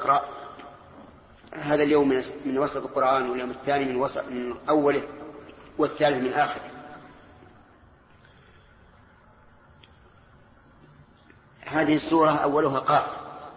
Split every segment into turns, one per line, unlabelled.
يقرأ هذا اليوم من وسط القرآن، واليوم الثاني من أوله، والثالث من آخره. هذه السورة أولها قاف،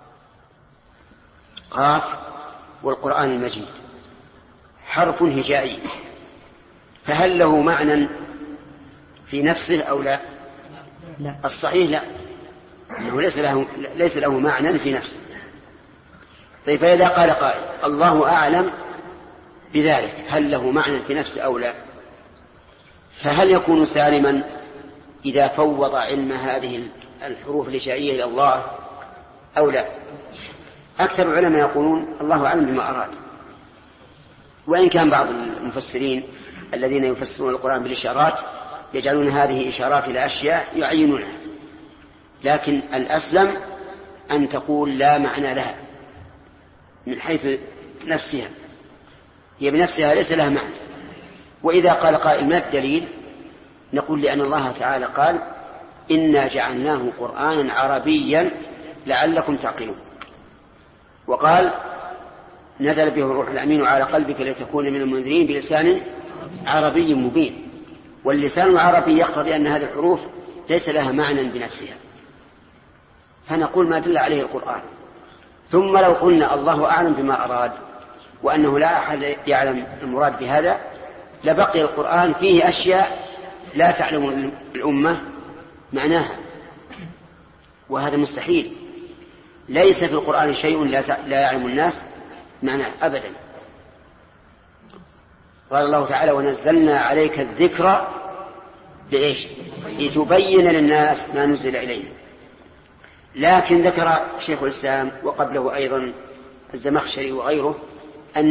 قاف والقرآن المجيد، حرف هجائي، فهل له معنى في نفسه أو لا؟
لا.
الصحيح لا، إنه ليس له معنى في نفسه. طيب فإذا قال قائل الله أعلم بذلك، هل له معنى في نفسه أو لا؟ فهل يكون سالما إذا فوض علم هذه الحروف الهجائية إلى الله أو لا؟ أكثر العلماء يقولون الله أعلم بما أراد، وإن كان بعض المفسرين الذين يفسرون القرآن بالإشارات يجعلون هذه إشارات إلى أشياء يعينونها، لكن الأسلم أن تقول لا معنى لها من حيث نفسها، هي بنفسها ليس لها معنى. وإذا قال قائل ما الدليل؟ نقول لأن الله تعالى قال إنا جعلناه قرآنا عربيا لعلكم تعقلون، وقال نزل به الروح الأمين على قلبك لتكون من المنذرين بلسان عربي مبين. واللسان العربي يقتضي أن هذه الحروف ليس لها معنى بنفسها، فنقول ما دل عليه القرآن. ثم لو قلنا الله أعلم بما أراد وأنه لا أحد يعلم المراد بهذا لبقي القرآن فيه أشياء لا تعلم الأمة معناها، وهذا مستحيل. ليس في القرآن شيء لا يعلم الناس معناه أبدا. قال الله تعالى ونزلنا عليك الذكر لإيش؟ لتبين للناس ما نزل إليهم. لكن ذكر شيخ الإسلام وقبله أيضا الزمخشري وغيره أن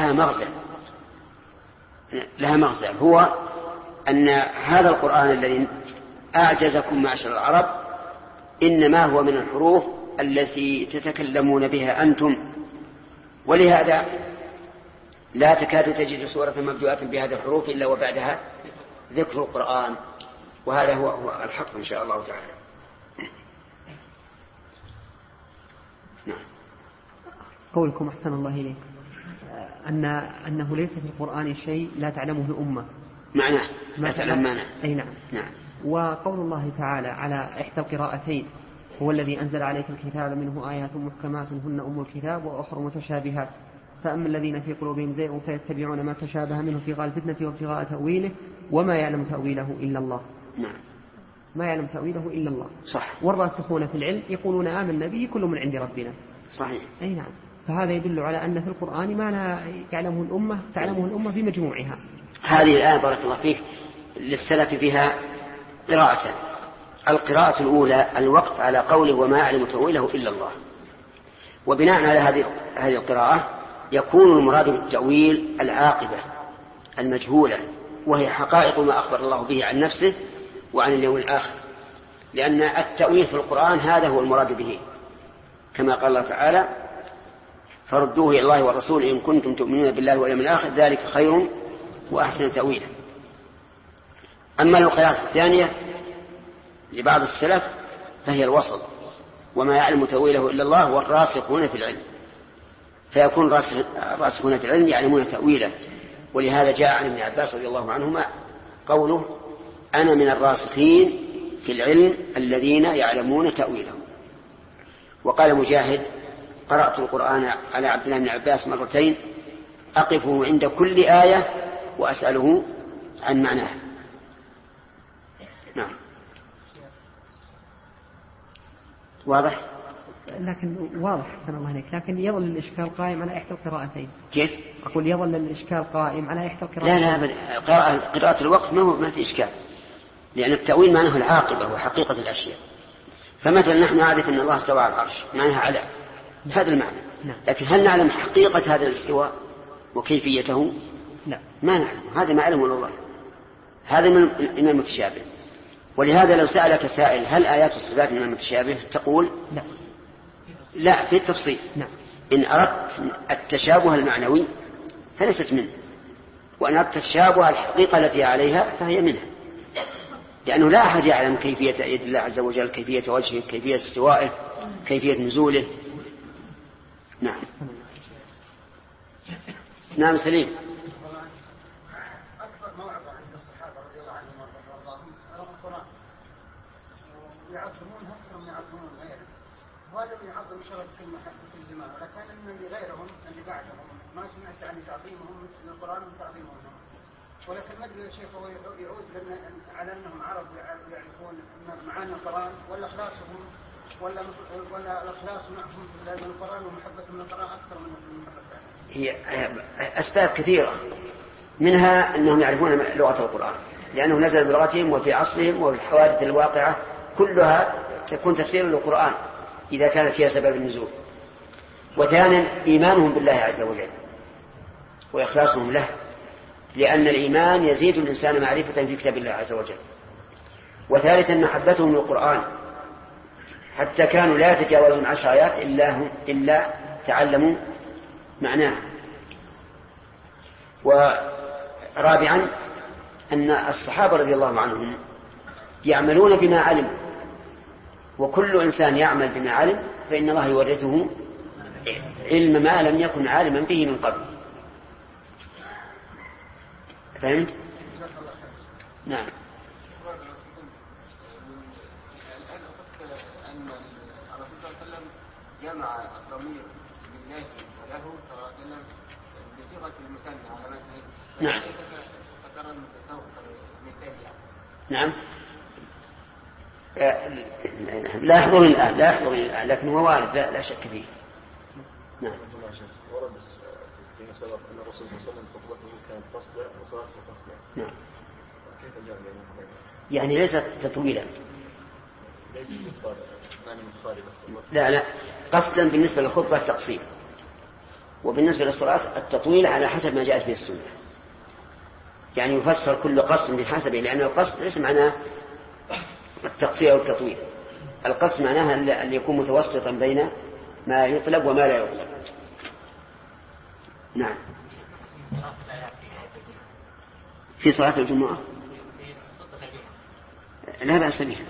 لها مغزى، هو أن هذا القرآن الذي أعجزكم معشر العرب إنما هو من الحروف التي تتكلمون بها أنتم، ولهذا لا تكاد تجد سورة مبدوءة بهذه الحروف إلا وبعدها ذكر القرآن، وهذا هو الحق إن شاء الله تعالى.
نعم. قولكم أحسن الله إليك أنه ليس في القرآن شيء لا تعلمه الأمة،
معناه لا تعلم معناه.
أي نعم.
نعم.
وقول الله تعالى على إحدى القراءتين هو الذي أنزل عليك الكتاب منه آيات محكمات هن أم الكتاب وأخر متشابهات فأما الذين في قلوبهم زيغ فيتبعون ما تشابه منه ابتغاء الفتنة وابتغاء تأويله وما يعلم تأويله إلا الله.
نعم.
ما يعلم تأويله إلا الله.
صح.
والراسخون في العلم يقولون آمنا به كل من عند ربنا.
صحيح.
أي نعم. فهذا يدل على أن في القرآن ما لا تعلمه الأمة بمجموعها.
هذه الآية بارك الله فيك للسلف فيها قراءة. القراءة الأولى الوقف على قوله وما يعلم تأويله إلا الله، وبناء على هذه القراءة يكون المراد بالتأويل العاقبة المجهولة، وهي حقائق ما أخبر الله به عن نفسه وعن اليوم الآخر، لأن التأويل في القرآن هذا هو المراد به، كما قال الله تعالى فردوه إلى الله والرسول إن كنتم تؤمنون بالله واليوم الآخر ذلك خير وأحسن تأويلا. أما القراءة الثانية لبعض السلف فهي الوصل وما يعلم تأويله إلا الله والراسخون في العلم، فيكون الراسخون في العلم يعلمون تأويله. ولهذا جاء عن ابن عباس رضي الله عنهما قوله أنا من الراسخين في العلم الذين يعلمون تأويله. وقال مجاهد قرأت القرآن على عبد الله بن عباس مرتين أقفه عند كل آية وأسأله عن معناها. نعم. واضح؟
لكن واضح سنة الله عليك، لكن يظل الإشكال قائم على إحدى القراءتين.
كيف؟
أقول يظل الإشكال قائم على إحدى القراءتين.
لا قراءة الوقت ما في إشكال، لأن التأويل معناه العاقبة وحقيقة الأشياء. فمثلا نحن نعرف أن الله استوى على العرش معناها على هذا المعنى، لكن هل نعلم حقيقة هذا الاستواء وكيفيته؟
لا،
ما نعلم. هذا ما علمه الله، هذا من المتشابه. ولهذا لو سألك سائل هل آيات الصفات من المتشابه تقول لا في التفصيل.
نعم.
إن أردت التشابه المعنوي فليست منه، وإن أردت التشابه الحقيقة التي عليها فهي منها، لأنه لا أحد يعلم كيفية يد الله عز وجل، كيفية وجهه، كيفية استوائه، كيفية نزوله. نعم. نعم سليم.
أكثر موعظة عند الصحابة رضي الله عنهم وارضاهم القرآن، ويعظمونها أكثر من يعظمون غيره، وهذا يعظم شرف في الزمان، ولكن أن غيرهم اللي بعدهم ما سمعت عن تعظيمهم مثل القرآن وتعظيمهم. ولكن ما ادري يا شيخ هو يعود على أنهم عرب يعرفون معاني القرآن، ولا إخلاصهم ولا الإخلاص معهم في القرآن ومحبة من القرآن أكثر من محبة.
هي أسباب كثيرة، منها أنهم يعرفون لغة القرآن لأنه نزل بلغتهم وفي عصرهم وفي الحوادث الواقعة كلها تكون تفسير للقرآن إذا كانت هي سبب النزول. وثانيا إيمانهم بالله عز وجل وإخلاصهم له، لأن الإيمان يزيد الإنسان معرفة في كتاب الله عز وجل. وثالثا محبتهم للقرآن، حتى كانوا لا يتجاوزون 10 آيات إلا تعلموا معناها. ورابعا أن الصحابة رضي الله عنهم يعملون بما علموا، وكل إنسان يعمل بما علم فإن الله يورثه علم ما لم يكن عالما به من قبل. فهمت؟ نعم.
أن الرسول صلى الله عليه وسلم جمع الضمير لله وله صلى الله عليه وسلم بصيغة المثنى على مثل.
نعم. نعم. لا يحضرني الآن لكن هو وارد لا شك فيه. نعم.
ورد في مسألة أن الرسول صلى الله عليه وسلم خطبته كانت تصدع وصلاته تصدع.
نعم.
كيف جاء
يعني ليست تطويلا. لا قصدا بالنسبة للخطبة التقصير، وبالنسبة للصلاة التطويل على حسب ما جاءت به السنة. يعني يفسر كل قصد بحسبه، لأن القصد ليس معناه التقصير أو التطويل. القصد معناها أن يكون متوسطا بين ما يطلب وما لا يطلب. نعم. في صلاة الجمعة لا بأس بها،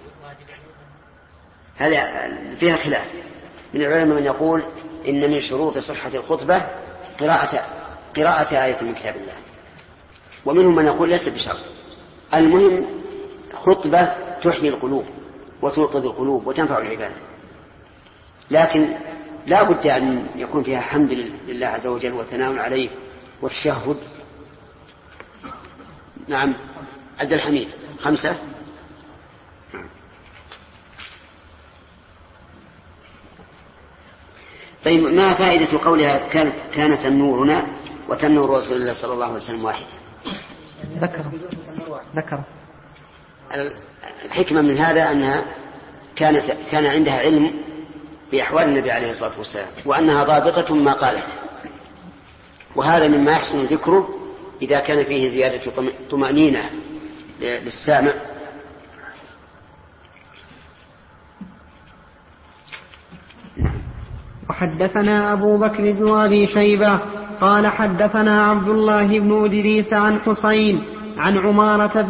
هذا فيها خلاف من العلماء من يقول إن من شروط صحة الخطبة قراءة آية من كتاب الله، ومنهم من يقول ليس بشرط. المهم خطبة تحيي القلوب وتوقظ القلوب وتنفع العباد، لكن لا بد أن يكون فيها حمد لله عز وجل وثناء عليه والتشهد. نعم. عبد الحميد 5. طيب ما فائدة قولها كانت تنورنا وتنور رسول الله صلى الله عليه وسلم واحد؟
ذكر
الحكمة من هذا أنها كان عندها علم بأحوال النبي عليه الصلاة والسلام، وأنها ضابطة ما قالت، وهذا مما يحسن ذكره إذا كان فيه زيادة طمأنينة للسامع.
وحدثنا أبو بكر بن أبي شيبة قال حدثنا عبد الله بن إدريس عن حسين عن عمارة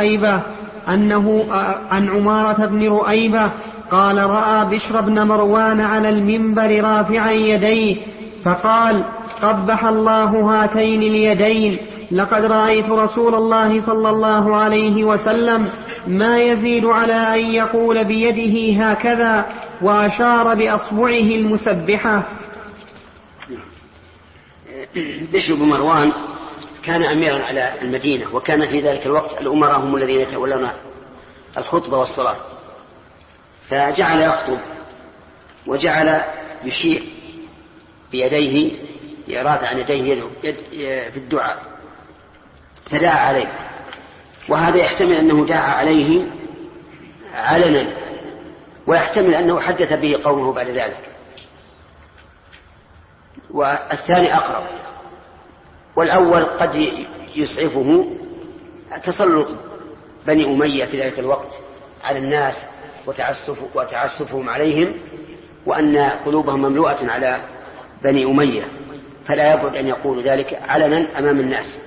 بن رؤيبة قال رأى بشر بن مروان على المنبر رافعا يديه فقال قبح الله هاتين اليدين، لقد رأيت رسول الله صلى الله عليه وسلم ما يزيد على أن يقول بيده هكذا، وأشار بأصبعه المسبحة.
بشر بن مروان كان أميرا على المدينة، وكان في ذلك الوقت الأمراء هم الذين يتولون الخطبة والصلاة، فجعل يخطب وجعل يشير بيديه رافعا يديه في الدعاء، فدعا عليه، وهذا يحتمل أنه دعا عليه علنا، ويحتمل أنه حدث به قومه بعد ذلك، والثاني أقرب. والأول قد يسعفه تسلط بني أمية في ذلك الوقت على الناس وتعسفهم عليهم، وأن قلوبهم مملوءة على بني أمية، فلا يبعد أن يقول ذلك علنا أمام الناس.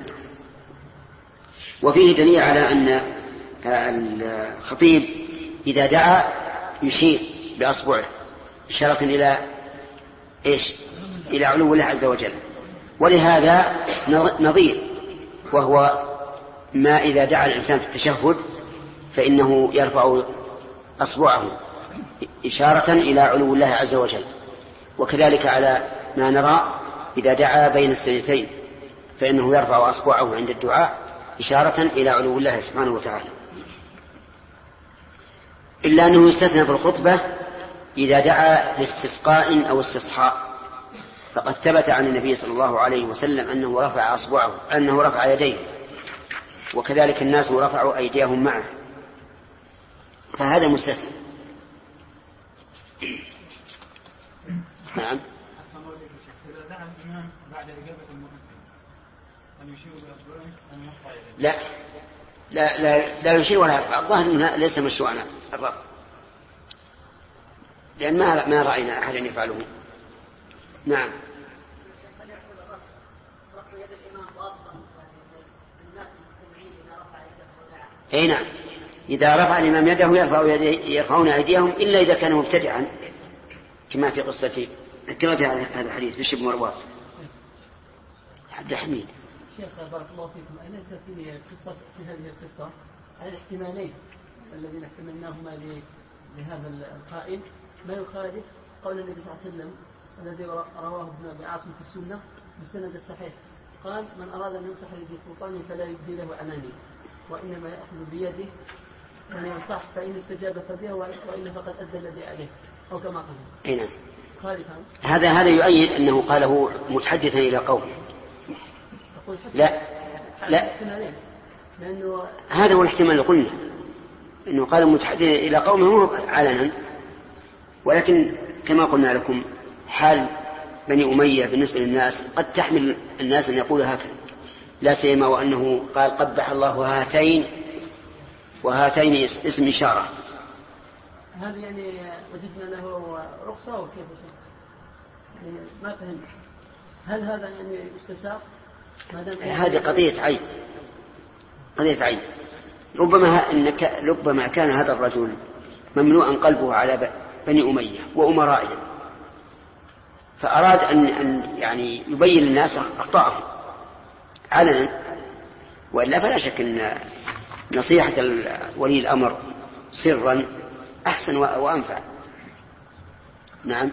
وفيه دليل على أن الخطيب إذا دعا يشير بأصبعه إشارة إلى إيش؟ إلى علو الله عز وجل. ولهذا نظير، وهو ما إذا دعا الإنسان في التشهد فإنه يرفع أصبعه إشارة إلى علو الله عز وجل. وكذلك على ما نرى إذا دعا بين السجدتين فإنه يرفع أصبعه عند الدعاء إشارة إلى علو الله سبحانه وتعالى، إلا أنه يستثنى في الخطبة إذا دعا لاستسقاء أو استصحاء، فقد ثبت عن النبي صلى الله عليه وسلم أنه رفع أصبعه، أنه رفع يديه، وكذلك الناس رفعوا أيديهم معه، فهذا مستثنى. نعم. لا لا لا, لا يشير ولا يرفع، الظاهر أنه ليس مشروعا الرفع، لأن ما رأينا أحدا يفعله. نعم. أي نعم، إذا رفع الإمام يده يرفعون أيديهم إلا إذا كان مبتدعا، كما في قصة كما في هذا الحديث بشر بن مروان. عبد الحميد
شيخ بارك الله فيكم، أليس في هذه القصة على الاحتمالين الذين احتملناهما لهذا القائل ما يخالف قول النبي صلى الله عليه وسلم الذي رواه ابن أبي عاصم في السنة بالسند الصحيح، قال: من أراد أن ينصح لذي سلطانه فلا يبدي له عناني، وإنما يأخذ بيده من ينصح، فإن استجاب فبها وإلا فقد أدى الذي عليه، أو كما قال.
نعم. هذا يؤيد أنه قاله متحدثا إلى قوم. لا هذا هو الاحتمال اللي قلنا، أنه قال متحدثا إلى قومه علنا، ولكن كما قلنا لكم حال بني أمية بالنسبة للناس قد تحمل الناس أن يقولوا هكذا، لا سيما وأنه قال قبح الله هاتين، وهاتين اسم إشارة.
هذا يعني وجدنا له رخصة وكيف يعني ما فهم، هل هذا يعني استساق؟
هذه قضية عين. ربما كان هذا الرجل مملوءا قلبه على بني أمية وأمرائهم، فأراد أن يعني يبين للناس أخطاءهم علنا، وإلا فلا شك أن نصيحة ولي الأمر سرا أحسن وأنفع. نعم.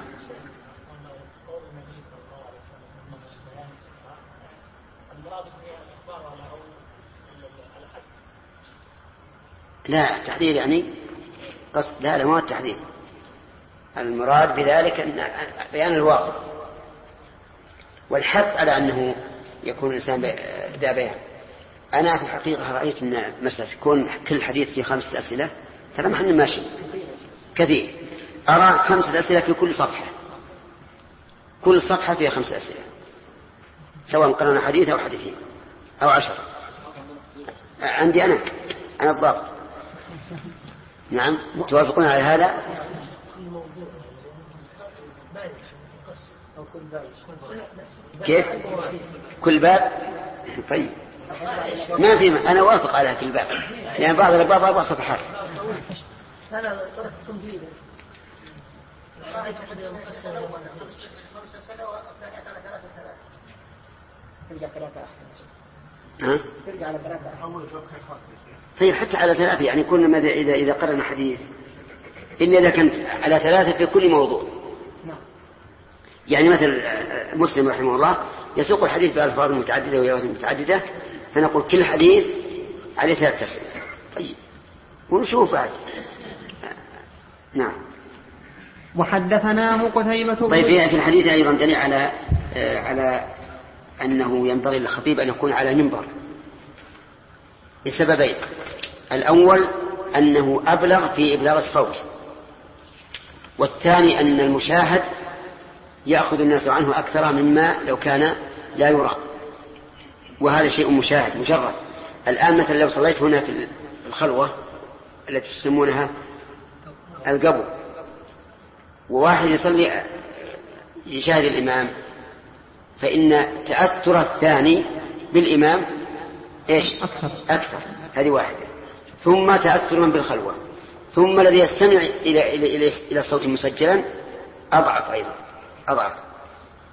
لا التحذير يعني قصد، لا ما هو التحذير، المراد بذلك أن بيان الواقع والحث على أنه يكون الإنسان ذا بيان. أنا في الحقيقة رأيت أن مسألة يكون كل حديث فيه 5 أسئلة ترى محن ماشي كثير، أرى 5 أسئلة في كل صفحة، كل صفحة فيها 5 أسئلة، سواء قرأنا حديث أو حديثين أو 10. عندي أنا الضابط. نعم. توافقون على هذا؟ كيف كل باب؟ طيب ما في، أنا وافق على كل باب، يعني بعض الأبواب 4 صفحات. طيب حتى على 3 يعني كل إذا قرأنا حديث إلا إذا كانت على 3 في كل موضوع. يعني مثل مسلم رحمه الله يسوق الحديث بألفاظ متعددة ويوازن متعددة، فنقول كل حديث عليه 3 أسئلة. طيب ونشوف بعد. نعم.
وحدثنا قتيبة.
طيب في الحديث أيضا دليل على أنه ينبغي للخطيب أن يكون على منبر لسببين: الأول أنه أبلغ في إبلاغ الصوت، والثاني أن المشاهد يأخذ الناس عنه أكثر مما لو كان لا يرى، وهذا شيء مشاهد مجرد. الآن مثلا لو صليت هنا في الخلوة التي تسمونها القبو، وواحد يصلي يشاهد الإمام، فإن تأثر الثاني بالإمام إيش؟ أكثر. هذه واحدة. ثم تأثر من بالخلوة، ثم الذي يستمع إلى الصوت مسجلا أضعف أيضا، أضعف.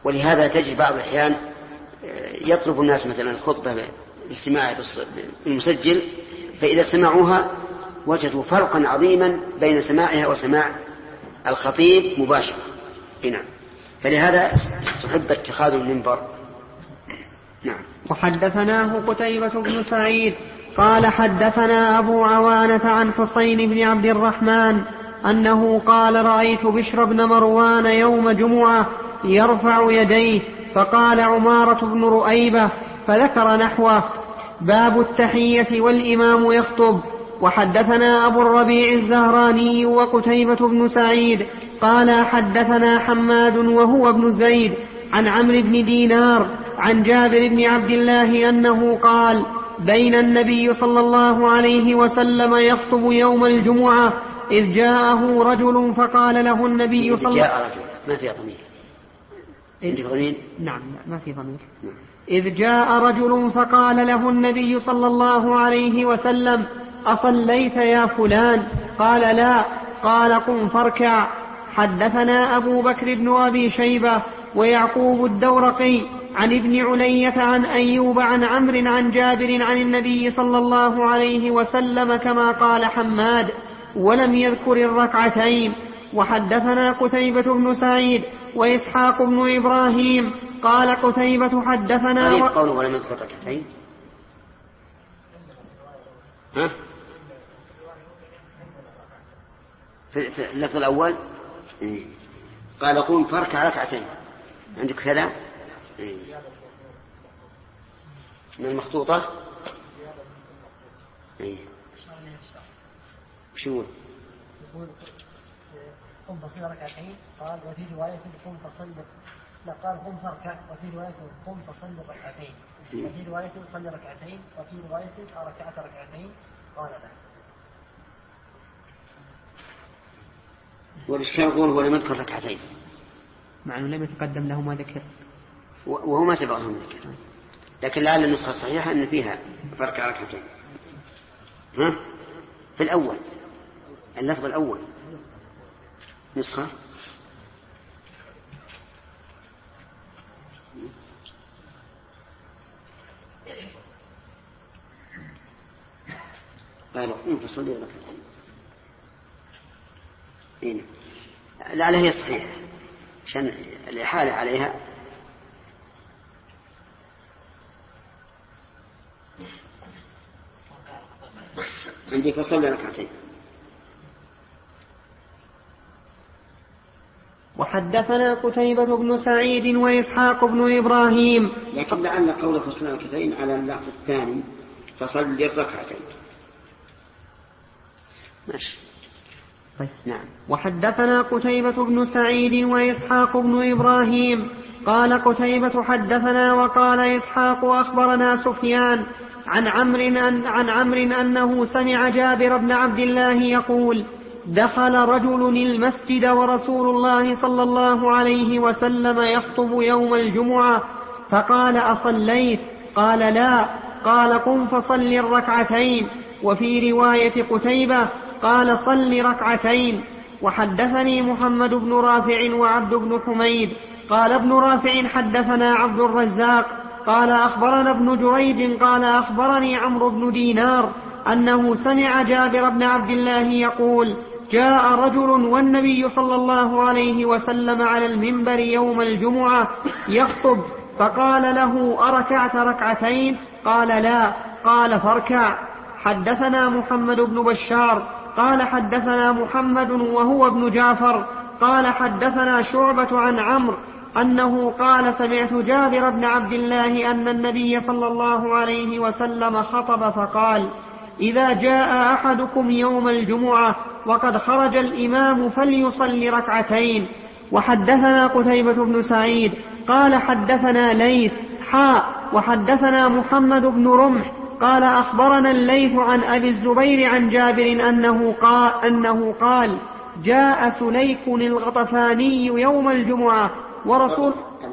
ولهذا تجد بعض الأحيان يطلب الناس مثلا الخطبة بالاستماع بالمسجل، فإذا سمعوها وجدوا فرقا عظيما بين سماعها وسماع الخطيب مباشرة. نعم. فلهذا استحب اتخاذ المنبر. نعم.
وحدثناه قتيبة بن سعيد قال حدثنا أبو عوانة عن حسين بن عبد الرحمن أنه قال رأيت بشر بن مروان يوم جمعة يرفع يديه، فقال عمارة بن رؤيبة فذكر نحوه. باب التحية والإمام يخطب. وحدثنا أبو الربيع الزهراني وقتيبة بن سعيد قال حدثنا حماد وهو ابن زيد عن عمرو بن دينار عن جابر بن عبد الله أنه قال بين النبي صلى الله عليه وسلم يخطب يوم الجمعة إذ جاءه رجل فقال له النبي صلى الله عليه وسلم
ما في ضمير.
نعم ما في ضمير. إذ جاء رجل فقال له النبي صلى الله عليه وسلم أصليت يا فلان؟ قال لا. قال قم فاركع. حدثنا أبو بكر بن أبي شيبة ويعقوب الدورقي عن ابن علية عن أيوب عن عمرو عن جابر عن النبي صلى الله عليه وسلم كما قال حماد ولم يذكر الركعتين. وحدثنا قتيبة بن سعيد وإسحاق بن إبراهيم قال قتيبة حدثنا
قوله ولم يذكر الركعتين. في اللفظ الأول قال قوم فاركع ركعتين، عندك كذا من المخطوطة. وش يقول؟
قم فصل ركعتين. قال وفي رواية قم فصل، لا قال قم فاركع، وفي رواية قم فصل ركعتين، وفي رواية صل ركعتين، وفي رواية ركعت ركعتين. قال لا.
والإشكال يقول هو لم يذكر ركعتين،
مع أنه لم يتقدم له ما ذكر،
وهو ما سبقه من ذكر، لكن لعل النسخة الصحيحة أن فيها فرق ركعتين. في الأول اللفظ الأول نسخة قال قم فصلي ركعتين. لعل هي صحيحة عشان الإحالة عليها. عندي فصلي ركعتين.
وحدثنا قتيبة بن سعيد وإسحاق بن إبراهيم.
لكن لعل قول فصل ركعتين على اللفظ الثاني فصل الركعتين. ماشي.
نعم. وحدثنا قتيبة بن سعيد وإسحاق بن إبراهيم قال قتيبة حدثنا وقال إسحاق أخبرنا سفيان عن عمرو أنه سمع جابر بن عبد الله يقول دخل رجل المسجد ورسول الله صلى الله عليه وسلم يخطب يوم الجمعة فقال أصليت؟ قال لا. قال قم فصل الركعتين. وفي رواية قتيبة قال صل ركعتين. وحدثني محمد بن رافع وعبد بن حميد قال ابن رافع حدثنا عبد الرزاق قال أخبرنا ابن جريج قال أخبرني عمرو بن دينار أنه سمع جابر بن عبد الله يقول جاء رجل والنبي صلى الله عليه وسلم على المنبر يوم الجمعة يخطب فقال له أركعت ركعتين؟ قال لا. قال فاركع. حدثنا محمد بن بشار قال حدثنا محمد وهو ابن جعفر قال حدثنا شعبة عن عمرو أنه قال سمعت جابر بن عبد الله أن النبي صلى الله عليه وسلم خطب فقال إذا جاء أحدكم يوم الجمعة وقد خرج الإمام فليصلي ركعتين. وحدثنا قتيبة بن سعيد قال حدثنا ليث وحدثنا محمد بن رمح قال أخبرنا الليث عن أبي الزبير عن جابر أنه قال جاء سليك الغطفاني يوم الجمعة ورسول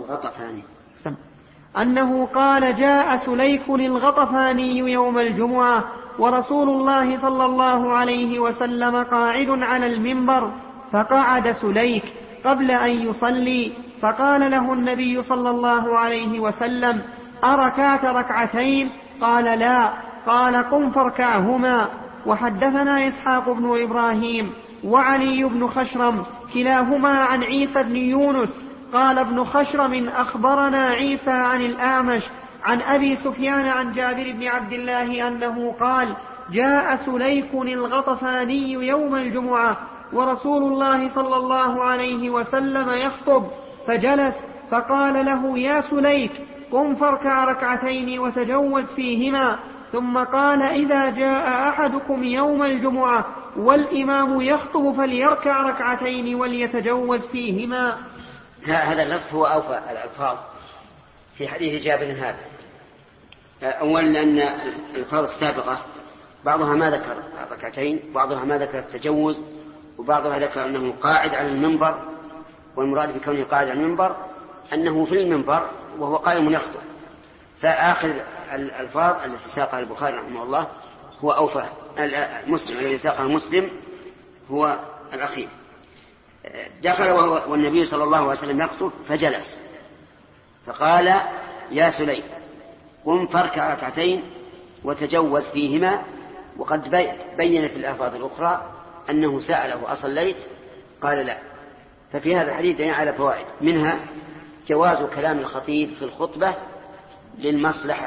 أنه قال جاء سليك الغطفاني يوم الجمعة ورسول الله صلى الله عليه وسلم قاعد على المنبر فقعد سليك قبل أن يصلي فقال له النبي صلى الله عليه وسلم: أركعت ركعتين؟ قال: لا. قال: قم فاركعهما. وحدثنا إسحاق بن إبراهيم وعلي بن خشرم كلاهما عن عيسى بن يونس قال ابن خشرم: أخبرنا عيسى عن الأعمش عن أبي سفيان عن جابر بن عبد الله أنه قال: جاء سليك الغطفاني يوم الجمعة ورسول الله صلى الله عليه وسلم يخطب، فجلس فقال له: يا سليك، قم فاركع ركعتين وتجوز فيهما. ثم قال: إذا جاء أحدكم يوم الجمعة والإمام يخطب فليركع ركعتين وليتجوز فيهما.
هذا اللفظ هو أوفى الألفاظ في حديث جابر هذا. أولا لأن الألفاظ السابقة بعضها ما ذكر ركعتين، بعضها ما ذكر التجوز، وبعضها ذكر أنه قاعد على المنبر، والمراد بكونه قاعد على المنبر أنه في المنبر وهو قائم يخطب. فآخر الألفاظ التي ساقها البخاري رحمه الله هو أوفى. مسلم الذي ساقها مسلم هو الأخير. دخل والنبي صلى الله عليه وسلم يخطب فجلس فقال: يا سليم، قم فاركع ركعتين وتجوز فيهما. وقد بين في الألفاظ الأخرى أنه سأله: أصليت؟ قال: لا. ففي هذا الحديث دليل على فوائد، منها جواز كلام الخطيب في الخطبة للمصلحة،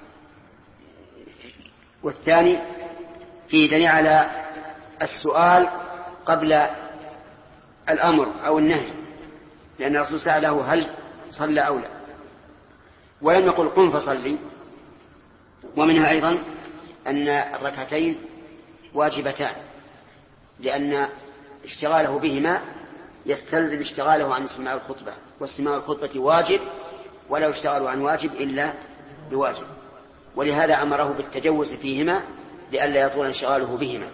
والثاني فيه دليل على السؤال قبل الأمر أو النهي، لأن الرسول سأله: هل صلى أو لا؟ ولم يقل: قم فصلي. ومنها أيضا أن الركعتين واجبتان، لأن اشتغاله بهما يستلزم اشتغاله عن استماع الخطبة، واستماع الخطبة واجب ولا يشتغل عن واجب إلا بواجب، ولهذا أمره بالتجوز فيهما لئلا يطول انشغاله بهما.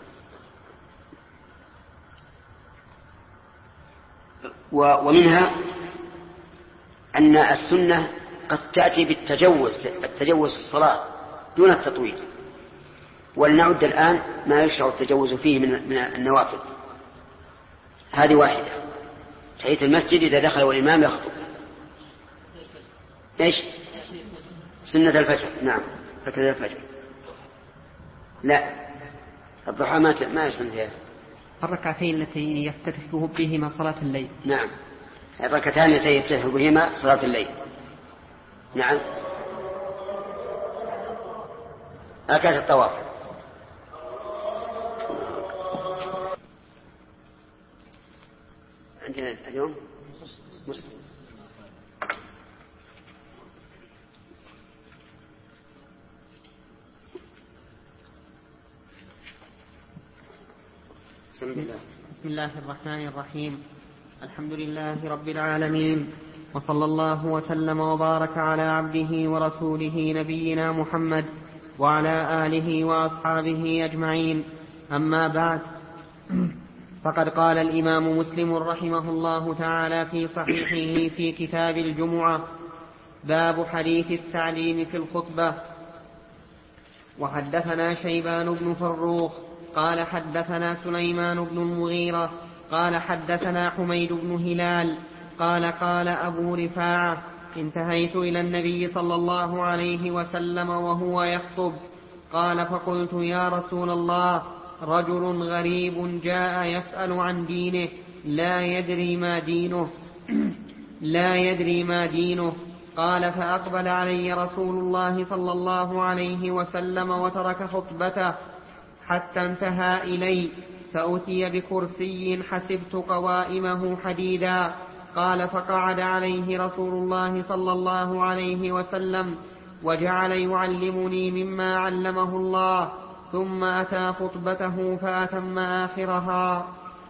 ومنها أن السنة قد تأتي بالتجوز، التجوز في الصلاة دون التطويل. ولنعد الآن ما يشرع التجوز فيه من النوافل. هذه واحدة، تحية المسجد إذا دخل والإمام يخطب. إيش؟ سنة الفجر. نعم، ركعة الفجر. لا، الضحى ما يسمى
الركعتين التي يفتتح بهما صلاة الليل.
نعم، الركعتان التي يفتتح بهما صلاة الليل. نعم، ركعة الطواف. عندنا اليوم مسلم.
بسم الله الرحمن الرحيم. الحمد لله رب العالمين، وصلى الله وسلم وبارك على عبده ورسوله نبينا محمد وعلى آله وأصحابه أجمعين. أما بعد، فقد قال الإمام مسلم رحمه الله تعالى في صحيحه في كتاب الجمعة: باب حديث التعليم في الخطبة. وحدثنا شيبان بن فروخ قال حدثنا سليمان بن المغيرة قال حدثنا حميد بن هلال قال قال أبو رفاعة: انتهيت إلى النبي صلى الله عليه وسلم وهو يخطب، قال: فقلت: يا رسول الله، رجل غريب جاء يسأل عن دينه لا يدري ما دينه. قال: فأقبل علي رسول الله صلى الله عليه وسلم وترك خطبته حتى انتهى إلي، فأتي بكرسي حسبت قوائمه حديدا. قال: فقعد عليه رسول الله صلى الله عليه وسلم وجعل يعلمني مما علمه الله، ثم أتى خطبته فأتم آخرها.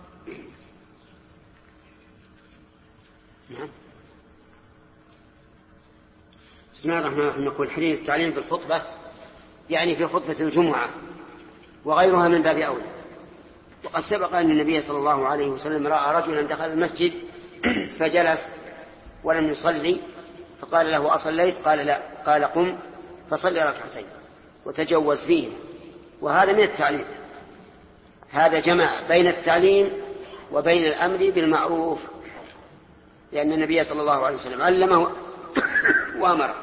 بسم الله الرحمن الرحيم. نقول حديث التعليم في الخطبة يعني في خطبة الجمعة وغيرها من باب أولى. وقد سبق أن النبي صلى الله عليه وسلم رأى رجلا دخل المسجد فجلس ولم يصلي، فقال له: أصليت؟ قال: لا. قال: قم فصلي ركعتين وتجوز فيه. وهذا من التعليم، هذا جمع بين التعليم وبين الأمر بالمعروف. لأن النبي صلى الله عليه وسلم علمه وأمره.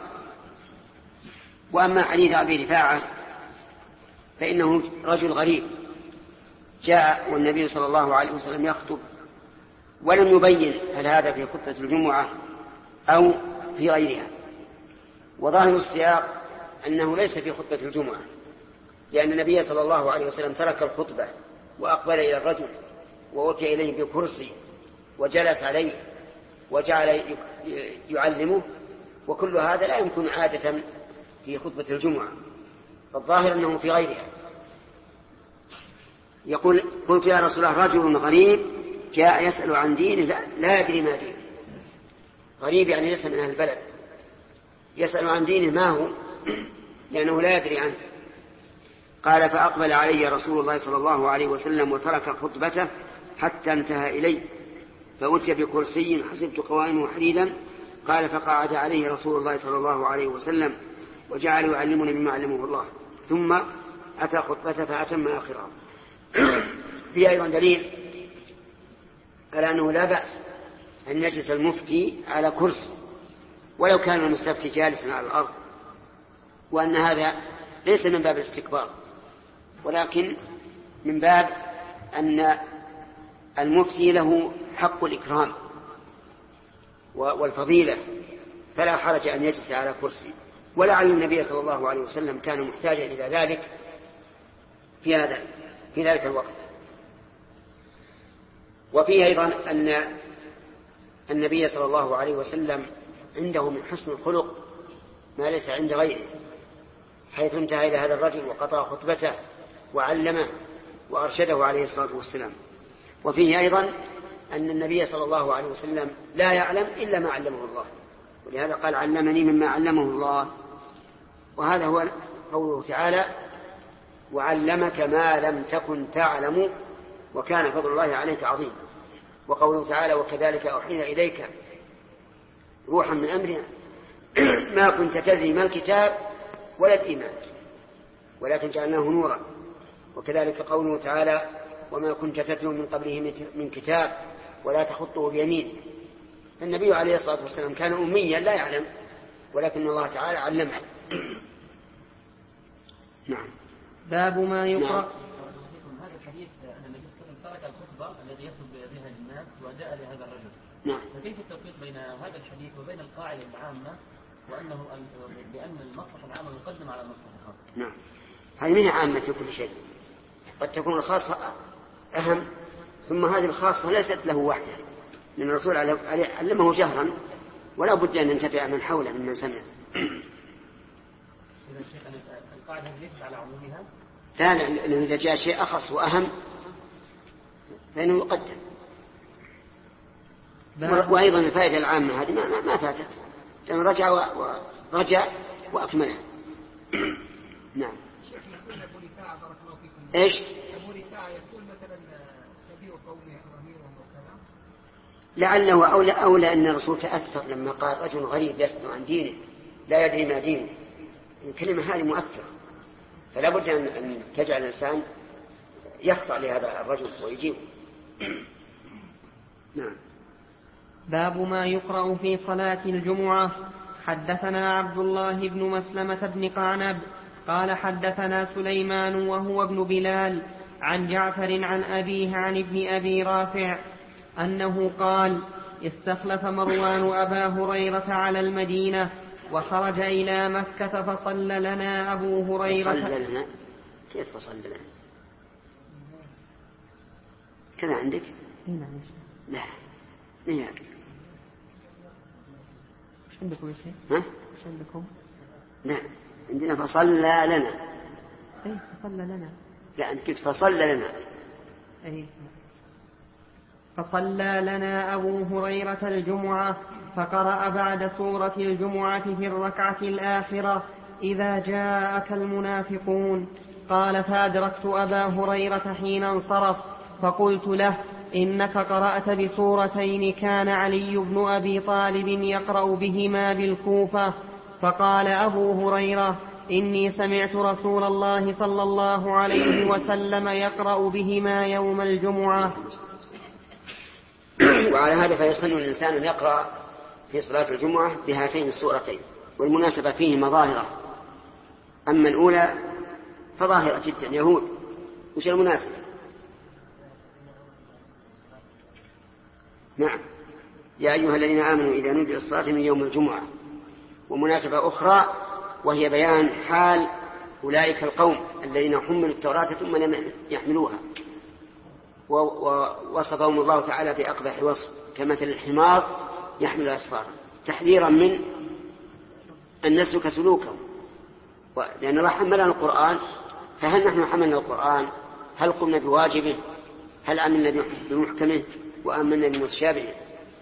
وأما حديث أبي رفاعة فإنه رجل غريب جاء والنبي صلى الله عليه وسلم يخطب ولم يبين هل هذا في خطبة الجمعة أو في غيرها، وظاهر السياق أنه ليس في خطبة الجمعة، لأن النبي صلى الله عليه وسلم ترك الخطبة وأقبل إلى الرجل وأتي إليه بكرسي وجلس عليه وجعل يعلمه، وكل هذا لا يمكن عادة في خطبة الجمعة، فالظاهر أنه في غيرها. يقول: قلت يا رسول الله رجل غريب جاء يسأل عن دينه لا يدري ما دينه. غريب يعني ليس من أهل البلد، يسأل عن دينه ما هو، لأنه لا يدري عنه. قال: فأقبل علي رسول الله صلى الله عليه وسلم وترك خطبته حتى انتهى إلي، فأتي بكرسي حسبت قوائمه حديدا. قال: فقعد عليه رسول الله صلى الله عليه وسلم وجعل يعلمني بما علمه الله، ثم أتى خطبته فأتم آخرها. في أيضا دليل على أنه لا بأس أن يجلس المفتي على كرسي ولو كان المستفتي جالسا على الأرض، وأن هذا ليس من باب الاستكبار، ولكن من باب أن المفتي له حق الإكرام والفضيلة، فلا حرج أن يجلس على كرسي. ولعل النبي صلى الله عليه وسلم كان محتاجا إلى ذلك في ذلك الوقت. وفيه أيضا أن النبي صلى الله عليه وسلم عنده من حسن الخلق ما ليس عند غيره، حيث انتهى إلى هذا الرجل وقطع خطبته وعلمه وأرشده عليه الصلاة والسلام. وفيه أيضا أن النبي صلى الله عليه وسلم لا يعلم إلا ما علمه الله، ولهذا قال: علمني مما علمه الله. وهذا هو قوله تعالى: وعلمك ما لم تكن تعلم وكان فضل الله عليك عظيم. وقوله تعالى: وكذلك أوحينا إليك روحا من أمرنا ما كنت تدري ما الكتاب ولا الإيمان ولكن جعلناه نورا. وكذلك قوله تعالى: وما كنت تتلو من قبله من كتاب ولا تخطه بيمين. النبي عليه الصلاة والسلام كان أميا لا يعلم، ولكن الله تعالى علمه. نعم.
باب ما يقرأ.
هذا الحديث أن النبي صلى الله عليه وسلم ترك الخطبة الذي يخطب بها للناس وجاء لهذا الرجل.
نعم.
فكيف التوفيق بين هذا الحديث وبين القاعدة العامة وأنه بأن المصلحة العامة يقدم على المصلحة الخاصة؟
نعم. هذه منها عامة في كل شيء، قد تكون الخاصة أهم، ثم هذه الخاصة ليست له وحده، لأن الرسول علمه جهرا ولا بد أن ينتفع من حوله ممن سمع.
إذا الشيخ القاعدة ليست على عمومها؟
لا، لأنه إذا جاء شيء أخص وأهم فإنه يقدم. وأيضا الفائدة العامة هذه ما فاتت، لأنه رجع وأكملها. نعم. إيش؟
أبو رفاعة يقول مثلا نبي قومه أمير وكذا،
لعله أولى أن الرسول تأثر لما قال رجل غريب يسأل عن دينه لا يدري ما دينه. الكلمة هذه مؤثرة، فلا بد أن تجعل الإنسان يخضع لهذا الرجل ويجيب. نعم.
باب ما يقرأ في صلاة الجمعة. حدثنا عبد الله بن مسلمة بن قعنب قال حدثنا سليمان وهو ابن بلال عن جعفر عن أبيه عن ابن أبي رافع أنه قال: استخلف مروان أبا هريرة على المدينة وخرج إلى مكة فصلى لنا أبو هريرة.
فصلى لنا؟ كيف فصلى لنا؟ كذا عندك؟ لا لا.
ايش عندكم يا شيخ؟
ها؟
ايش عندكم؟
لا عندنا فصلى لنا.
اي فصلى لنا.
لا أنت قلت فصلى لنا.
اي فصلى لنا أبو هريرة الجمعة فقرأ بعد سورة الجمعة في الركعة الآخرة: إذا جاءك المنافقون. قال: فأدركت أبا هريرة حين انصرف فقلت له: إنك قرأت بسورتين كان علي بن أبي طالب يقرأ بهما بالكوفة. فقال أبو هريرة: إني سمعت رسول الله صلى الله عليه وسلم يقرأ بهما يوم الجمعة.
وعلى هذا فيسن الإنسان أن يقرأ في صلاة الجمعة بهاتين السورتين، والمناسبة فيهما ظاهرة. أما الأولى فظاهرة جدا. يهود وش المناسبة؟ نعم، يا أيها الذين آمنوا إذا نودي للصلاة من يوم الجمعة. ومناسبة أخرى وهي بيان حال أولئك القوم الذين حملوا التوراة ثم لم يحملوها، ووصفهم الله تعالى بأقبح وصف كمثل الحمار يحمل أسفارا، تحذيرا من أن نسلك سلوكه، لأن الله حملنا القرآن، فهل نحن حملنا القرآن؟ هل قمنا بواجبه؟ هل آمنا بمحكمه وآمنا بمتشابهه؟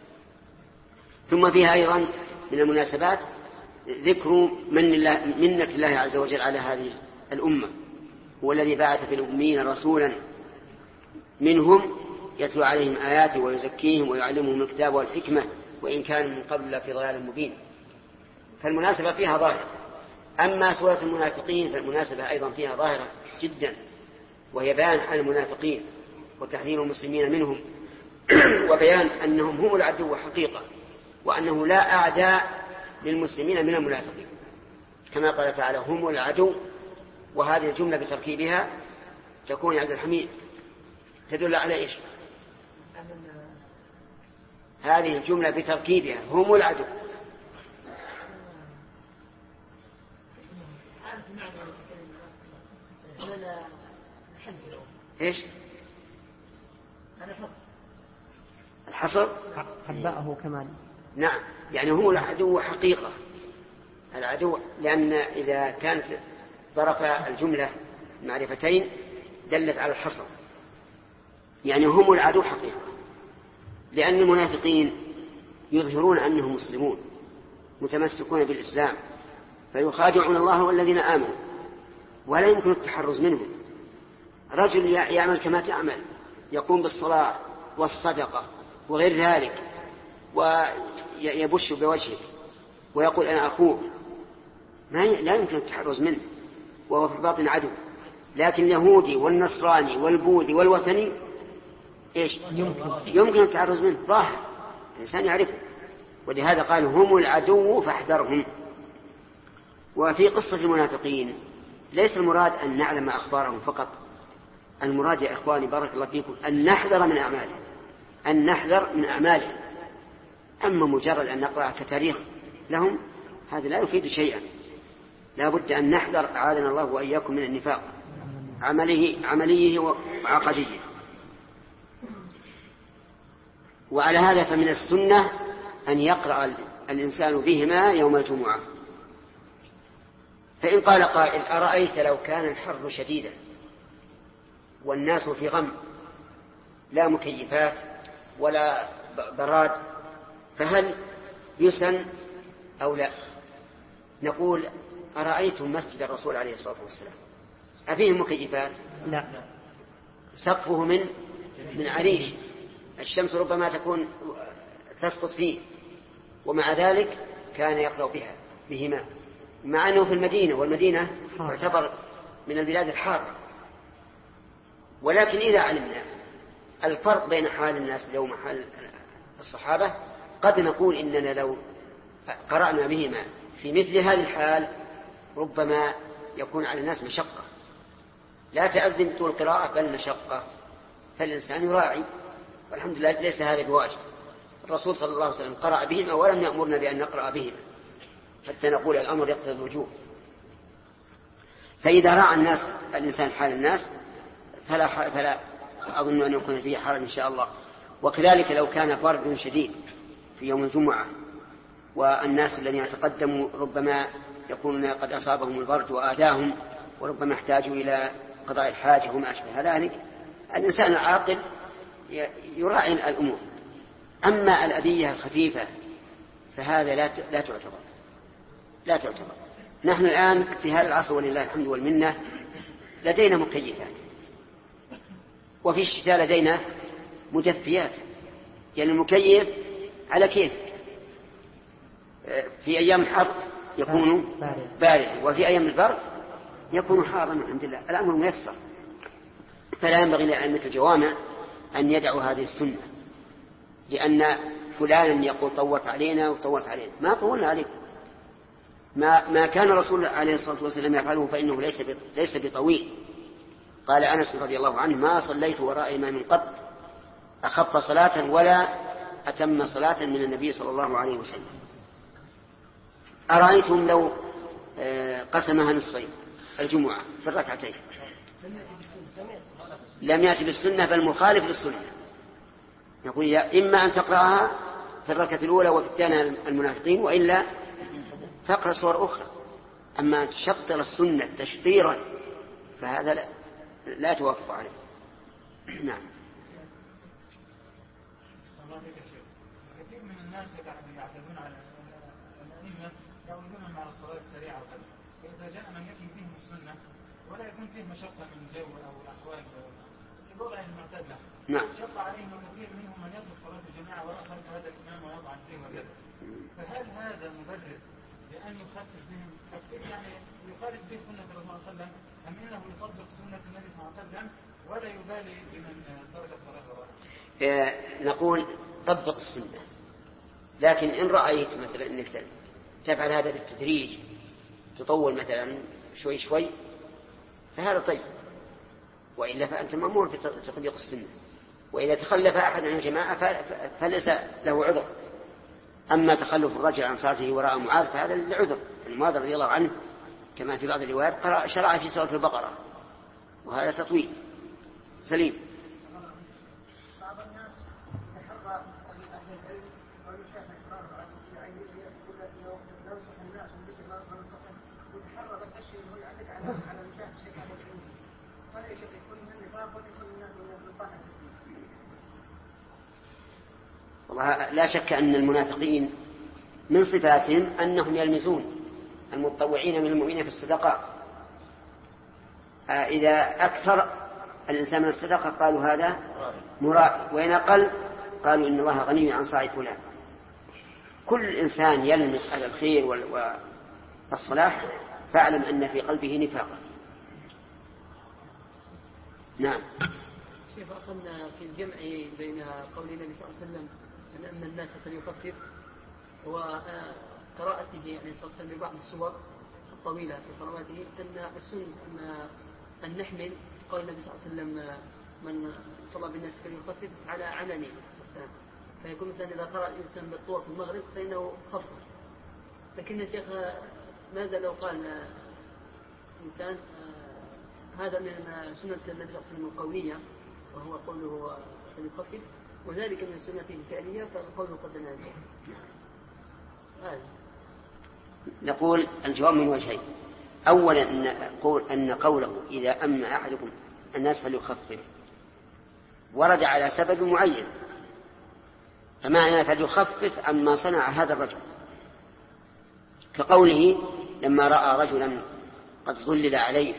ثم فيها أيضا من المناسبات ذكر منة الله عز وجل على هذه الأمة، هو الذي بعث في الأمين رسولا منهم يتلو عليهم آياته ويزكيهم ويعلمهم الكتاب والحكمة وإن كانوا من قبل في ضلال مبين. فالمناسبة فيها ظاهرة. أما سورة المنافقين فالمناسبة أيضا فيها ظاهرة جدا، وهي بيان حال المنافقين وتحذير المسلمين منهم وبيان أنهم هم العدو حقيقة، وأنه لا أعداء للمسلمين من المنافقين، كما قال تعالى هم العدو. وهذه الجملة بتركيبها تكون يا عبد الحميد تدل على إيش؟ هذه الجملة بتركيبها هم العدو. إيش؟ الحصر
حبأه كمان.
نعم، يعني هم العدو حقيقة، العدو، لأن إذا كانت ظرف الجملة معرفتين دلت على الحصر، يعني هم العدو حقيقة، لأن المنافقين يظهرون أنهم مسلمون متمسكون بالإسلام، فيخادعون الله والذين آمنوا، ولا يمكن التحرز منهم. رجل يعمل كما تعمل، يقوم بالصلاة والصدقة وغير ذلك، ويبش بوجهه ويقول أنا أخوه، لا يمكن التحرز منه، وهو في الباطن عدو. لكن اليهودي والنصراني والبوذي والوثني إيش؟ يمكن التحرز منه، ظاهر الإنسان يعرفه، ولهذا قال هم العدو فاحذرهم. وفي قصة المنافقين ليس المراد أن نعلم أخبارهم فقط، المراد يا إخواني بارك الله فيكم أن نحذر من أعمالهم، أن نحذر من أعمالهم. أما مجرد أن نقرأ كتاريخ لهم هذا لا يفيد شيئا، لا بد أن نحذر أعاذنا الله وإياكم من النفاق عمليه وعقديه. وعلى هذا فمن السنة أن يقرأ الإنسان بهما يوم الجمعة. فإن قال قائل أرأيت لو كان الحر شديدا والناس في غم، لا مكيفات ولا براد، فهل يسن أو لا؟ نقول أرأيتم مسجد الرسول عليه الصلاة والسلام أفيه مكيفات؟
لا.
سقفه من عريش، الشمس ربما تكون تسقط فيه، ومع ذلك كان يقرأ بهما، مع أنه في المدينة، والمدينة تعتبر من البلاد الحارة. ولكن إذا علمنا الفرق بين حال الناس اليوم وحال الصحابة قد نقول إننا لو قرأنا بهما في مثل هذه الحال ربما يكون على الناس مشقة، لا تأذن طول القراءة بل مشقة، فالإنسان يراعي. والحمد لله ليس هذا بواجب، الرسول صلى الله عليه وسلم قرأ بهما ولم يأمرنا بأن نقرأ بهما حتى نقول الأمر يقتضي الوجوب. فإذا راعى الناس الإنسان حال الناس فلا أظن أن يكون فيه حرج إن شاء الله. وكذلك لو كان برد شديد في يوم الجمعة والناس الذين يتقدموا ربما يكونون قد أصابهم البرد وآذاهم وربما احتاجوا إلى قضاء الحاجة وما أشبه ذلك، الإنسان العاقل يراعي الأمور. أما الأذية الخفيفة فهذا لا تعتبر. نحن الآن في هذا العصر ولله الحمد والمنة لدينا مكيفات، وفي الشتاء لدينا مدفيات، يعني المكيف على كيف. في أيام الحر يكون بارد، وفي أيام البرد يكون حارا. الحمد لله الأمر ميسر. فلا ينبغي لأئمة الجوامع أن يدعوا هذه السنة، لأن فلانا يقول طولت علينا وطولت علينا. ما طولنا عليكم. ما كان رسول عليه الصلاة والسلام يفعله فإنه ليس بطويل. قال أنس رضي الله عنه: ما صليت وراء إمام قط أخف صلاة ولا أتم صلاة من النبي صلى الله عليه وسلم. أرأيتم لو قسمها نصفين الجمعة في الركعتين؟ لم يأتي بالسنة بل مخالف للسنة. يقول إما أن تقرأها في الركعة الأولى وفي الثانية المنافقين، وإلا فاقرأ سور أخرى. أما تشطر السنة تشطيرا فهذا لا توافق عليه. نعم.
كثير من الناس يعتدون على الأئمة يعودون مع الصلاة السريعة وكذا، فإذا جاء من يأتي فيهم السنة ولا يكون فيه مشقة من جو أو الأحوال الوضع المعتاد له،
نعم،
شق عليهم كثير منهم من يطلب صلاة الجماعة ويأخر هذا الإمام ويضعن فيه وكذا. فهل هذا مبرر لأن يخفف بهم يعني يخالف به سنة الرسول صلى الله عليه وسلم، أم إنه يطبق سنة النبي صلى الله عليه وسلم ولا يبالي بمن ترك الصلاة وراءه؟
نقول طبق السنة، لكن إن رأيت مثلا أنك تفعل هذا بالتدريج، تطول مثلا شوي شوي، فهذا طيب، وإلا فأنت مأمور بتطبيق السنة. وإذا تخلف أحد عن الجماعة فليس له عذر. أما تخلف الرجل عن صلاته وراء معاذ فهذا للعذر. معاذ رضي الله عنه كما في بعض الروايات شرع في سورة البقرة، وهذا تطويل سليم.
بعض الناس يتحرى أهل العلم ويشاهد ينصح الناس مثل ما يتحرى بس الشيء هو يعلق على مشاهد شيء أهل العلم، ولا يكون من النفاق ولا يكون من الطاعة.
والله لا شك أن المنافقين من صفاتهم أنهم يلمزون المتطوعين من المؤمنين في الصدقات. إذا أكثر الإنسان من الصدقة قالوا هذا مرائي، وإن أقل قالوا إن الله غني عن صاع فلان. كل إنسان يلمس على الخير والصلاح فاعلم أن في قلبه نفاقا. نعم.
كيف أصلنا في الجمع بين قول النبي صلى الله عليه وسلم أن الناس فليخفف وقراءته يعني صلى الله عليه وسلم ببعض السور الطويلة في صلواته، أن السنة أن نحمل قول النبي صلى الله عليه وسلم من صلى بالناس فليخفف على عمله، فيكون مثلا إذا قرأ الإنسان بالطور في المغرب فإنه خفف. لكن يا شيخ ماذا لو قال إنسان هذا من سنة النبي صلى الله عليه وسلم القولية وهو قوله فليخفف، وذلك من سنته الفعلية فالقول قد نازل.
نقول الجواب من وجهين. أولا أن قوله إذا أمن أحدكم الناس فليخفف ورد على سبب معين، فمعنى فليخفف عما صنع هذا الرجل، كقوله لما رأى رجلا قد ظلل عليه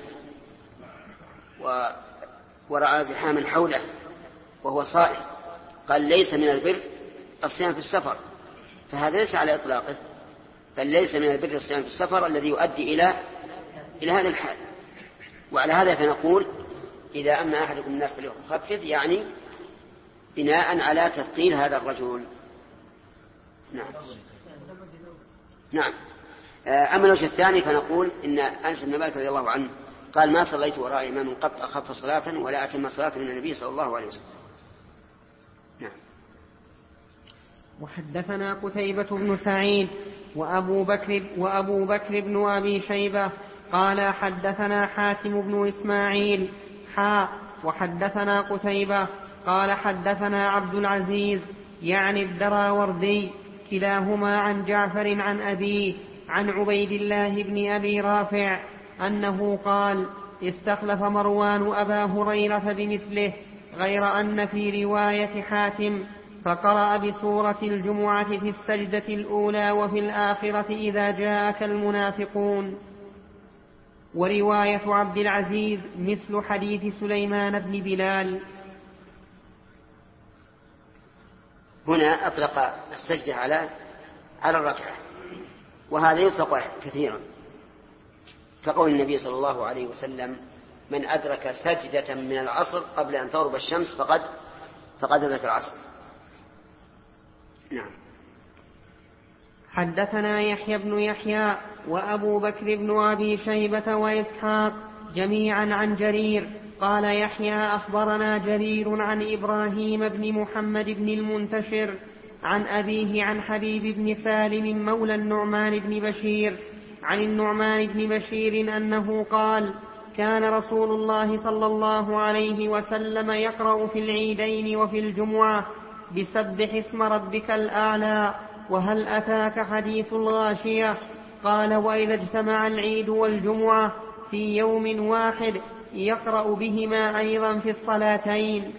ورأى زحاما حوله وهو صائم قال ليس من البر الصيام في السفر، فهذا ليس على إطلاقه، بل ليس من البر الصيام في السفر الذي يؤدي إلى هذا الحال. وعلى هذا فنقول إذا أمن أحدكم الناس فليخفف، يعني بناء على تثقيل هذا الرجل. نعم. أما الوجه الثاني فنقول إن أنس بن مالك رضي الله عنه قال ما صليت وراء إمام قط أخف صلاة ولا أتم صلاة من النبي صلى الله عليه وسلم. نعم.
وحدثنا قتيبة بن سعيد وأبو بكر بن أبي شيبة قال حدثنا حاتم بن إسماعيل وحدثنا قتيبة قال حدثنا عبد العزيز يعني الدراوردي كلاهما عن جعفر عن أبيه عن عبيد الله بن أبي رافع أنه قال استخلف مروان أبا هريرة بمثله، غير أن في رواية حاتم فقرأ بسورة الجمعة في السجدة الأولى وفي الآخرة إذا جاءك المنافقون. ورواية عبد العزيز مثل حديث سليمان بن بلال.
هنا أطلق السجدة على الركعة، وهذا يطلق كثيرا، كقول النبي صلى الله عليه وسلم من أدرك سجدة من العصر قبل أن تغرب الشمس فقد أدرك العصر. نعم.
حدثنا يحيى بن يحيى وأبو بكر بن أبي شيبة وإسحاق جميعا عن جرير قال يحيى أخبرنا جرير عن إبراهيم بن محمد بن المنتشر عن أبيه عن حبيب بن سالم مولى النعمان بن بشير عن النعمان بن بشير أنه قال كان رسول الله صلى الله عليه وسلم يقرأ في العيدين وفي الجمعة بسبح اسم ربك الأعلى وهل أتاك حديث الغاشية قال وإذا اجتمع العيد والجمعة في يوم واحد يقرأ بهما أيضا في الصلاتين.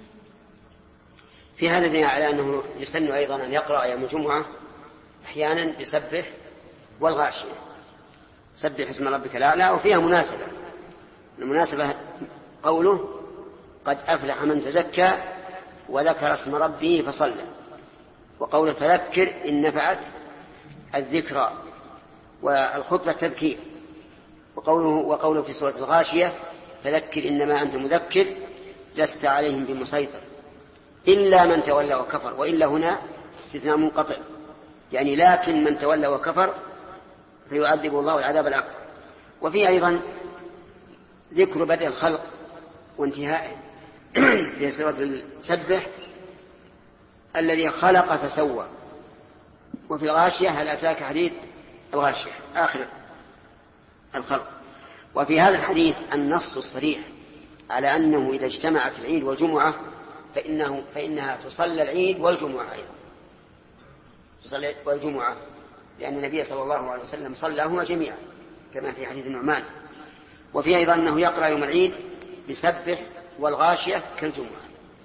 في هذا دليل على أنه يسن أيضا أن يقرأ يوم الجمعة أحيانا بسبح والغاشية، سبح اسم ربك الأعلى، وفيها مناسبة. المناسبة قوله قد أفلح من تزكى وذكر اسم ربه فصلى، وقوله فذكر إن نفعت الذكرى والخطبة تذكير، وقوله في سورة الغاشية فذكر إنما أنت مذكر لست عليهم بمسيطر إلا من تولى وكفر، وإلا هنا استثناء منقطع، يعني لكن من تولى وكفر فيعذب الله العذاب الأكبر. وفي أيضا ذكر بدء الخلق وانتهائه في سورة السبح الذي خلق فسوى، وفي الغاشية هل أتاك حديث الغاشية آخر الخلق. وفي هذا الحديث النص الصريح على أنه إذا اجتمعت العيد والجمعة فإنها تصلى العيد والجمعة أيضا، تصلى والجمعة، لأن النبي صلى الله عليه وسلم صلاهما جميعا كما في حديث النعمان. وفي أيضا أنه يقرأ يوم العيد بسبح والغاشية كالجمعة.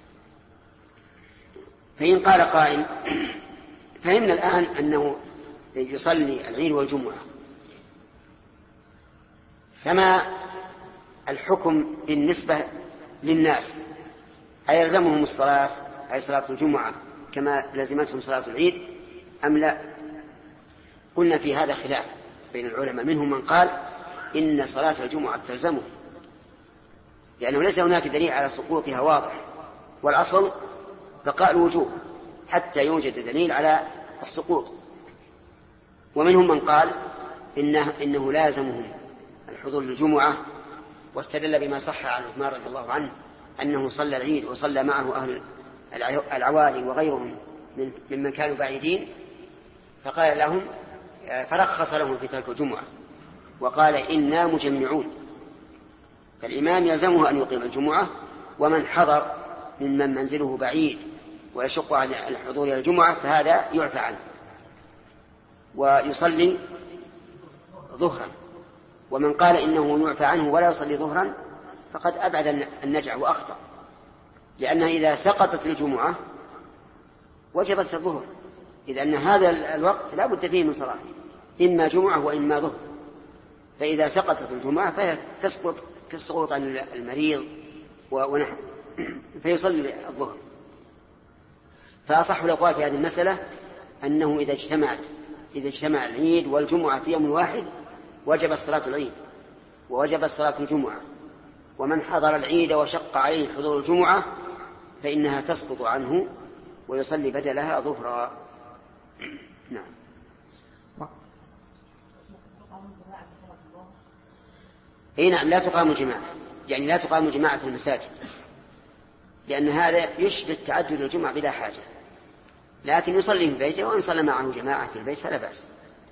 فإن قال قائل فهمنا الآن أنه يصلي العيد والجمعة، فما الحكم بالنسبة للناس؟ أيلزمهم الصلاة أي صلاة الجمعة كما لزمتهم صلاة العيد أم لا؟ قلنا في هذا خلاف بين العلماء، منهم من قال إن صلاة الجمعة تلزمه لأنه ليس هناك دليل على سقوطها واضح، والأصل بقاء الوجوب حتى يوجد دليل على السقوط. ومنهم من قال إنه لازمهم الحضور للجمعة، واستدل بما صح عن عثمان رضي الله عنه أنه صلى العيد وصلى معه أهل العوالي وغيرهم ممن كانوا بعيدين، فقال لهم فرخص لهم في ترك الجمعة وقال إنا مجمعون، فالإمام يلزمه أن يقيم الجمعة، ومن حضر ممن منزله بعيد ويشق على الحضور إلى الجمعة فهذا يعفى عنه ويصلي ظهرا. ومن قال إنه يعفى عنه ولا يصلي ظهرا فقد أبعد النجع وأخطأ، لأنها إذا سقطت الجمعة وجبت الظهر، إذ أن هذا الوقت لا بد فيه من صلاة إما جمعة وإما ظهر، فإذا سقطت الجمعة فهي تسقط كالسقوط عن المريض ونحو فيصلي الظهر. فأصح الأقوال في هذه المسألة أنه إذا اجتمع العيد والجمعة في يوم واحد وجب صلاة العيد ووجب صلاة الجمعة، ومن حضر العيد وشق عليه حضور الجمعة فإنها تسقط عنه ويصلي بدلها ظهرا. نعم. أي نعم، لا تقام جماعة، يعني لا تقام جماعة في المساجد، لأن هذا يشبه تعدد الجمعة بلا حاجة، لكن يصلي في بيته، وإن صلى معه جماعة في البيت فلا بأس.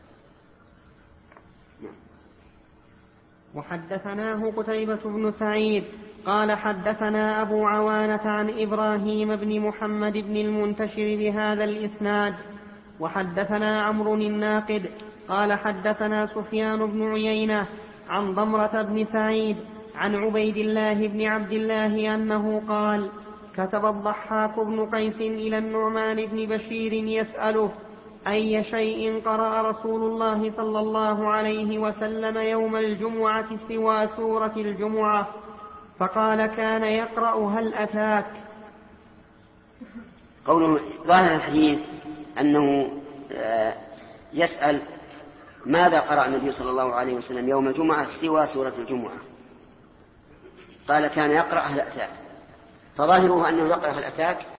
وحدثناه قتيبة بن سعيد قال حدثنا أبو عوانة عن إبراهيم بن محمد بن المنتشر بهذا الإسناد. وحدثنا عمرو الناقد قال حدثنا سفيان بن عيينة عن ضمرة بن سعيد عن عبيد الله بن عبد الله أنه قال كتب الضحاك بن قيس إلى النعمان بن بشير يسأله أي شيء قرأ رسول الله صلى الله عليه وسلم يوم الجمعة سوى سورة الجمعة، فقال كان يقرأ هل أتاك.
قوله ظاهر الحديث أنه يسأل ماذا قرأ النبي صلى الله عليه وسلم يوم الجمعة سوى سورة الجمعة، قال كان يقرأ هل أتاك، فظاهره أنه يقرأ هل أتاك